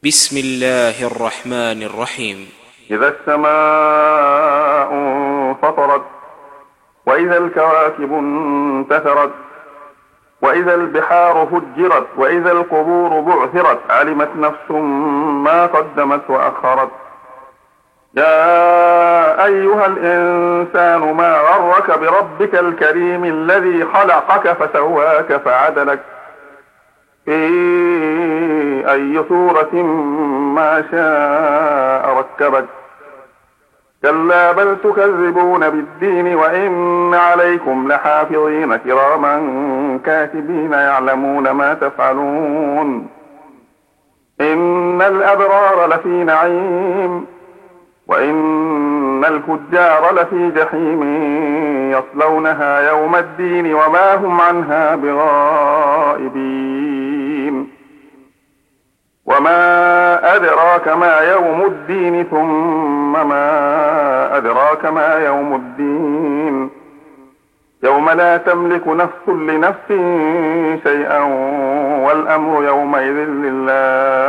بسم الله الرحمن الرحيم. إذا السماء انفطرت وإذا الكواكب انتثرت وإذا البحار فجرت وإذا القبور بعثرت علمت نفس ما قدمت وأخرت. يا أيها الإنسان ما غرك بربك الكريم الذي خلقك فسواك فعدلك في أي صورة ما شاء ركبك. كلا بل تكذبون بالدين وإن عليكم لحافظين كراما كاتبين يعلمون ما تفعلون. إن الأبرار لفي نعيم وإن الفجار لفي جحيم يصلونها يوم الدين وما هم عنها بغائبين. وما أدراك ما يوم الدين ثم ما أدراك ما يوم الدين يوم لا تملك نفس لنفس شيئا والأمر يومئذ لله